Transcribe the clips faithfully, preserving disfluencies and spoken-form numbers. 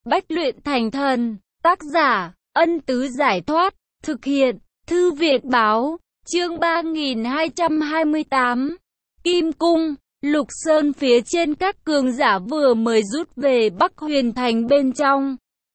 Bách luyện thành thần, tác giả, Ân Tứ Giải Thoát, thực hiện, Thư Viện Báo, chương ba nghìn hai trăm hai mươi tám. Kim Cung, Lục Sơn phía trên các cường giả vừa mới rút về Bắc Huyền Thành bên trong.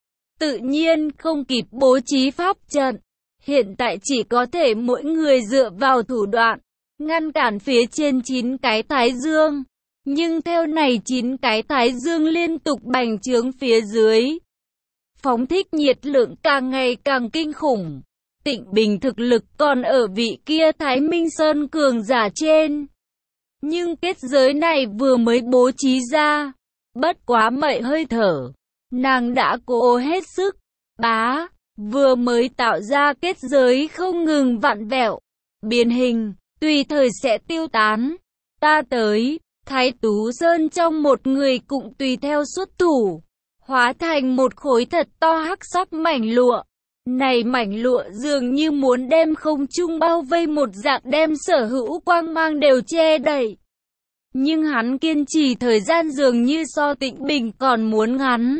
Tự nhiên không kịp bố trí pháp trận, hiện tại chỉ có thể mỗi người dựa vào thủ đoạn, ngăn cản phía trên chín cái thái dương. Nhưng theo này chín cái thái dương liên tục bành trướng phía dưới, phóng thích nhiệt lượng càng ngày càng kinh khủng. Tịnh Bình thực lực còn ở vị kia Thái Minh Sơn cường giả trên. Nhưng kết giới này vừa mới bố trí ra, bất quá mấy hơi thở, nàng đã cố hết sức. Bá, vừa mới tạo ra kết giới không ngừng vặn vẹo, biến hình, tùy thời sẽ tiêu tán. Ta tới. Thái Tú Sơn trong một người cũng tùy theo xuất thủ, hóa thành một khối thật to hắc sắc mảnh lụa. Này mảnh lụa dường như muốn đem không trung bao vây một dạng, đem sở hữu quang mang đều che đậy. Nhưng hắn kiên trì thời gian dường như so Tịnh Bình còn muốn ngắn.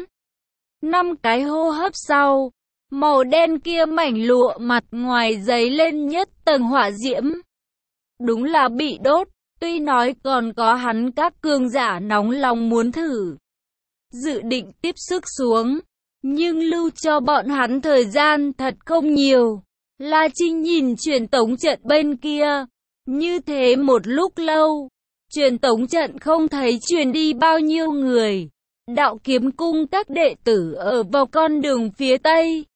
Năm cái hô hấp sau, màu đen kia mảnh lụa mặt ngoài giấy lên nhất tầng hỏa diễm. Đúng là bị đốt. Tuy nói còn có hắn các cường giả nóng lòng muốn thử, dự định tiếp sức xuống, nhưng lưu cho bọn hắn thời gian thật không nhiều. La Trinh nhìn truyền tống trận bên kia, như thế một lúc lâu, truyền tống trận không thấy truyền đi bao nhiêu người. Đạo Kiếm Cung các đệ tử ở vào con đường phía tây,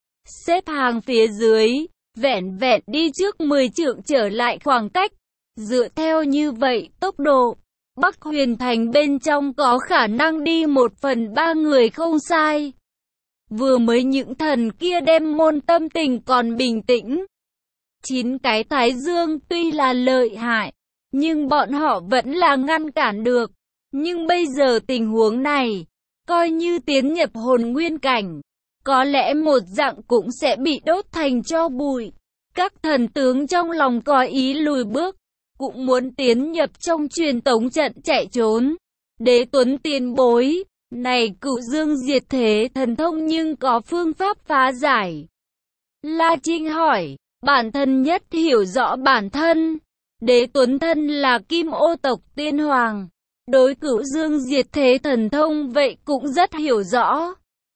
xếp hàng phía dưới, vẹn vẹn đi trước mười trượng trở lại khoảng cách. Dựa theo như vậy tốc độ, Bắc Huyền Thành bên trong có khả năng đi một phần ba người không sai. Vừa mới những thần kia đem môn tâm tình còn bình tĩnh. Chín cái thái dương tuy là lợi hại, nhưng bọn họ vẫn là ngăn cản được. Nhưng bây giờ tình huống này, coi như tiến nhập hồn nguyên cảnh, có lẽ một dạng cũng sẽ bị đốt thành tro bụi. Các thần tướng trong lòng có ý lùi bước, cũng muốn tiến nhập trong truyền tống trận chạy trốn. Đế Tuấn tiền bối, này Cửu Dương Diệt Thế thần thông nhưng có phương pháp phá giải. La Trinh hỏi, bản thân nhất hiểu rõ bản thân. Đế Tuấn thân là Kim Ô tộc tiên hoàng, đối Cửu Dương Diệt Thế thần thông vậy cũng rất hiểu rõ.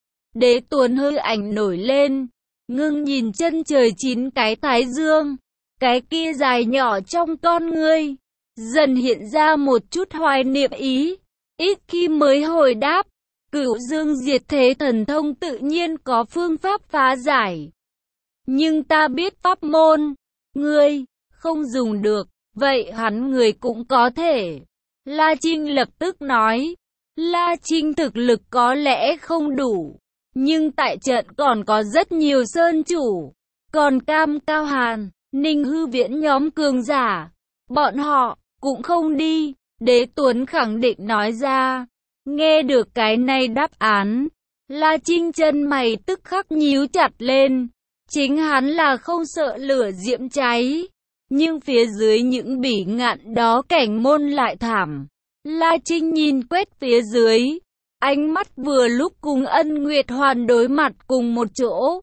Đế Tuấn hơi ảnh nổi lên, ngưng nhìn chân trời chín cái thái dương. Cái kia dài nhỏ trong con ngươi, dần hiện ra một chút hoài niệm ý, ít khi mới hồi đáp. Cửu Dương Diệt Thế thần thông tự nhiên có phương pháp phá giải, nhưng ta biết pháp môn, ngươi không dùng được, vậy hắn người cũng có thể. La Trinh lập tức nói, La Trinh thực lực có lẽ không đủ, nhưng tại trận còn có rất nhiều sơn chủ, còn Cam Cao Hàn, Ninh Hư Viễn nhóm cường giả, bọn họ cũng không đi. Đế Tuấn khẳng định nói ra. Nghe được cái này đáp án, La Trinh chân mày tức khắc nhíu chặt lên. Chính hắn là không sợ lửa diễm cháy, nhưng phía dưới những bỉ ngạn đó cảnh môn lại thảm. La Trinh nhìn quét phía dưới, ánh mắt vừa lúc cùng Ân Nguyệt Hoàn đối mặt cùng một chỗ.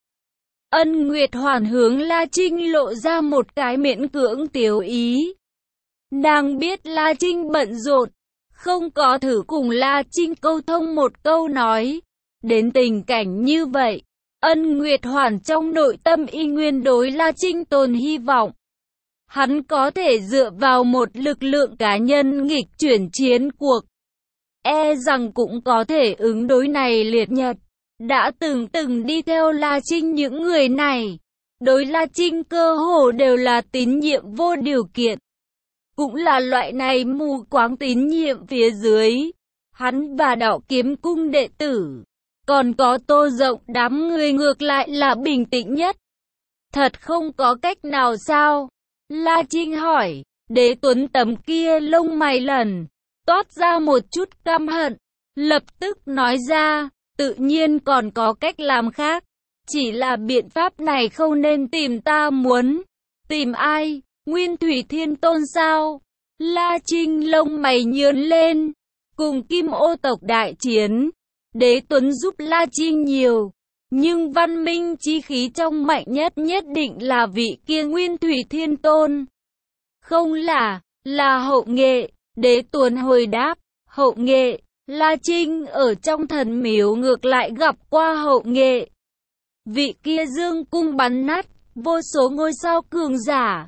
Ân Nguyệt Hoàn hướng La Trinh lộ ra một cái miễn cưỡng tiếu ý. Nàng biết La Trinh bận rộn, không có thử cùng La Trinh câu thông một câu nói. Đến tình cảnh như vậy, Ân Nguyệt Hoàn trong nội tâm y nguyên đối La Trinh tồn hy vọng. Hắn có thể dựa vào một lực lượng cá nhân nghịch chuyển chiến cuộc, e rằng cũng có thể ứng đối này liệt nhật. Đã từng từng đi theo La Trinh những người này, đối La Trinh cơ hồ đều là tín nhiệm vô điều kiện. Cũng là loại này mù quáng tín nhiệm phía dưới, hắn và Đạo Kiếm Cung đệ tử, còn có Tô Rộng đám người ngược lại là bình tĩnh nhất. Thật không có cách nào sao? La Trinh hỏi. Đế Tuấn tấm kia lông mày lần toát ra một chút căm hận, lập tức nói ra. Tự nhiên còn có cách làm khác, chỉ là biện pháp này không nên tìm ta. Muốn tìm ai? Nguyên Thủy Thiên Tôn sao? La Trinh lông mày nhướng lên. Cùng Kim Ô tộc đại chiến, Đế Tuấn giúp La Trinh nhiều, nhưng văn minh chi khí trong mạnh nhất nhất định là vị kia Nguyên Thủy Thiên Tôn. Không là, là Hậu Nghệ. Đế Tuấn hồi đáp, Hậu Nghệ. La Trinh ở trong thần miếu ngược lại gặp qua Hậu Nghệ. Vị kia dương cung bắn nát vô số ngôi sao cường giả.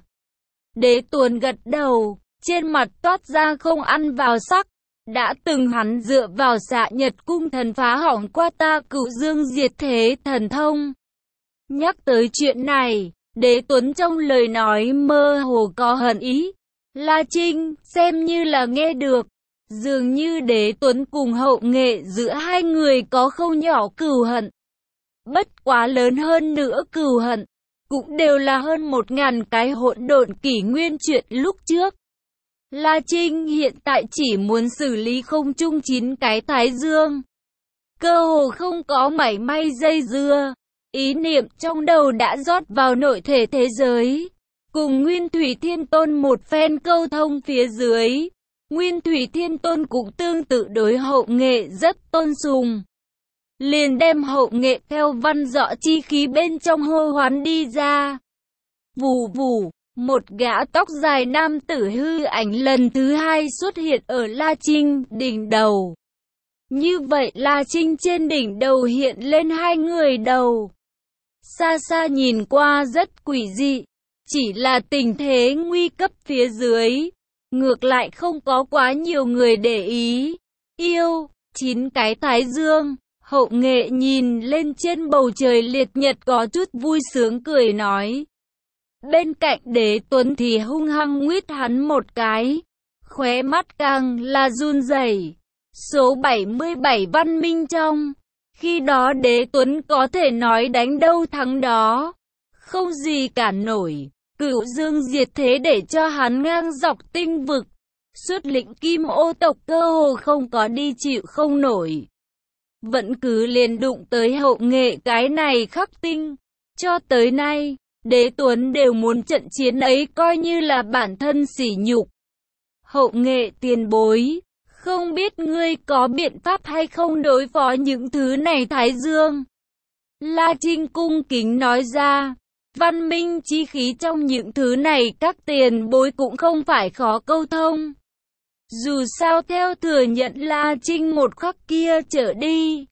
Đế Tuấn gật đầu, trên mặt toát ra không ăn vào sắc. Đã từng hắn dựa vào Xạ Nhật Cung thần phá hỏng qua ta Cửu Dương Diệt Thế thần thông. Nhắc tới chuyện này, Đế Tuấn trong lời nói mơ hồ có hận ý. La Trinh xem như là nghe được. Dường như Đế Tuấn cùng Hậu Nghệ giữa hai người có không nhỏ cừu hận. Bất quá lớn hơn nữa cừu hận, cũng đều là hơn một ngàn cái hỗn độn kỷ nguyên chuyện lúc trước. La Trinh hiện tại chỉ muốn xử lý không chung chín cái thái dương. Cơ hồ không có mảy may dây dưa. Ý niệm trong đầu đã rót vào nội thể thế giới. Cùng Nguyên Thủy Thiên Tôn một phen câu thông phía dưới. Nguyên Thủy Thiên Tôn cũng tương tự đối Hậu Nghệ rất tôn sùng. Liền đem Hậu Nghệ theo văn dọ chi khí bên trong hô hoán đi ra. Vù vù, một gã tóc dài nam tử hư ảnh lần thứ hai xuất hiện ở La Trinh đỉnh đầu. Như vậy La Trinh trên đỉnh đầu hiện lên hai người đầu. Xa xa nhìn qua rất quỷ dị, chỉ là tình thế nguy cấp phía dưới. Ngược lại không có quá nhiều người để ý. Yêu, chín cái thái dương. Hậu Nghệ nhìn lên trên bầu trời liệt nhật có chút vui sướng cười nói. Bên cạnh Đế Tuấn thì hung hăng nguyết hắn một cái. Khóe mắt càng là run rẩy. Số bảy mươi bảy văn minh trong. Khi đó Đế Tuấn có thể nói đánh đâu thắng đó. Không gì cản nổi. Cửu Dương Diệt Thế để cho hắn ngang dọc tinh vực. Xuất lĩnh Kim Ô tộc cơ hồ không có đi chịu không nổi. Vẫn cứ liền đụng tới Hậu Nghệ cái này khắc tinh. Cho tới nay, Đế Tuấn đều muốn trận chiến ấy coi như là bản thân sỉ nhục. Hậu Nghệ tiền bối, không biết ngươi có biện pháp hay không đối phó những thứ này Thái Dương. La Trinh cung kính nói ra, văn minh chi khí trong những thứ này các tiền bối cũng không phải khó câu thông. Dù sao theo thừa nhận La Trinh một khắc kia trở đi,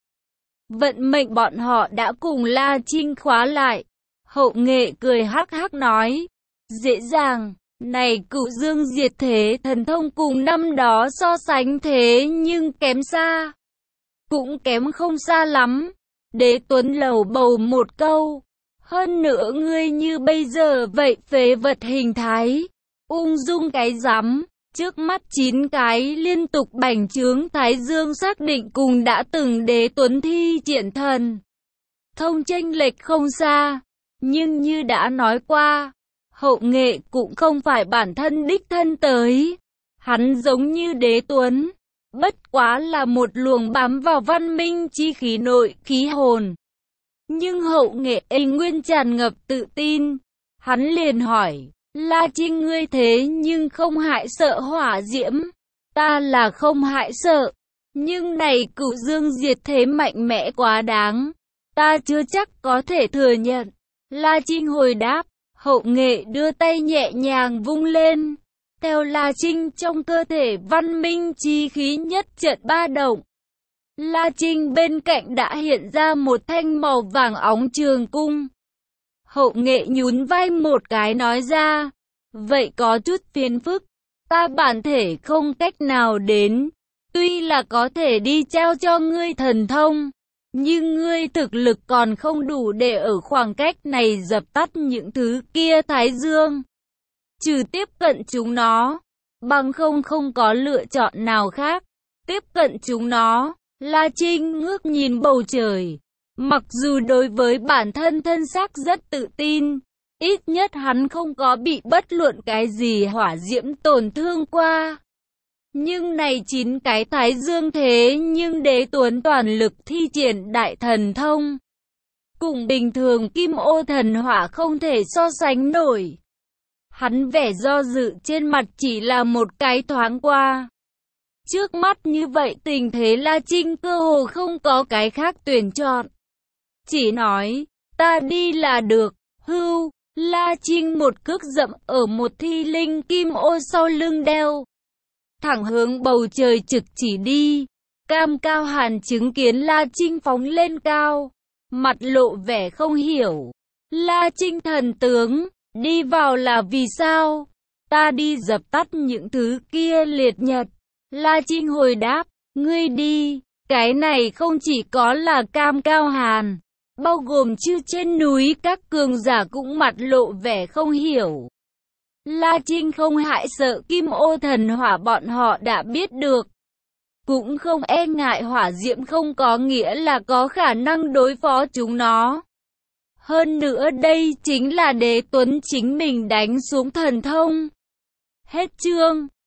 vận mệnh bọn họ đã cùng La Trinh khóa lại. Hậu Nghệ cười hắc hắc nói, dễ dàng, này Cửu Dương Diệt Thế thần thông cùng năm đó so sánh thế nhưng kém xa. Cũng kém không xa lắm. Đế Tuấn lầu bầu một câu, hơn nữa ngươi như bây giờ vậy phế vật hình thái, ung dung cái rắm. Trước mắt chín cái liên tục bành trướng Thái Dương xác định cùng đã từng Đế Tuấn thi triển thần thông chênh lệch không xa. Nhưng như đã nói qua, Hậu Nghệ cũng không phải bản thân đích thân tới. Hắn giống như Đế Tuấn, bất quá là một luồng bám vào văn minh chi khí nội khí hồn. Nhưng Hậu Nghệ ấy nguyên tràn ngập tự tin. Hắn liền hỏi, La Trinh ngươi thế nhưng không hại sợ hỏa diễm. Ta là không hại sợ, nhưng này Cửu Dương Diệt Thế mạnh mẽ quá đáng. Ta chưa chắc có thể thừa nhận. La Trinh hồi đáp, Hậu Nghệ đưa tay nhẹ nhàng vung lên. Theo La Trinh trong cơ thể văn minh chi khí nhất trận ba động. La Trinh bên cạnh đã hiện ra một thanh màu vàng óng trường cung. Hậu Nghệ nhún vai một cái nói ra, vậy có chút phiền phức, ta bản thể không cách nào đến, tuy là có thể đi trao cho ngươi thần thông, nhưng ngươi thực lực còn không đủ để ở khoảng cách này dập tắt những thứ kia Thái Dương. Trừ tiếp cận chúng nó, bằng không không có lựa chọn nào khác, tiếp cận chúng nó. La Trinh ngước nhìn bầu trời. Mặc dù đối với bản thân thân xác rất tự tin, ít nhất hắn không có bị bất luận cái gì hỏa diễm tổn thương qua. Nhưng này chín cái Thái Dương thế nhưng Đế Tuấn toàn lực thi triển đại thần thông. Cùng bình thường Kim Ô thần hỏa không thể so sánh nổi. Hắn vẻ do dự trên mặt chỉ là một cái thoáng qua. Trước mắt như vậy tình thế La Trinh cơ hồ không có cái khác tuyển chọn. Chỉ nói, ta đi là được, hưu, La Trinh một cước dậm ở một thi linh kim ô sau lưng đeo. Thẳng hướng bầu trời trực chỉ đi. Cam Cao Hàn chứng kiến La Trinh phóng lên cao. Mặt lộ vẻ không hiểu. La Trinh thần tướng, đi vào là vì sao? Ta đi dập tắt những thứ kia liệt nhật. La Trinh hồi đáp, ngươi đi, cái này không chỉ có là Cam Cao Hàn, bao gồm chư trên núi các cường giả cũng mặt lộ vẻ không hiểu. La Trinh không hại sợ kim ô thần hỏa bọn họ đã biết được. Cũng không e ngại hỏa diễm không có nghĩa là có khả năng đối phó chúng nó. Hơn nữa đây chính là Đế Tuấn chính mình đánh xuống thần thông. Hết chương.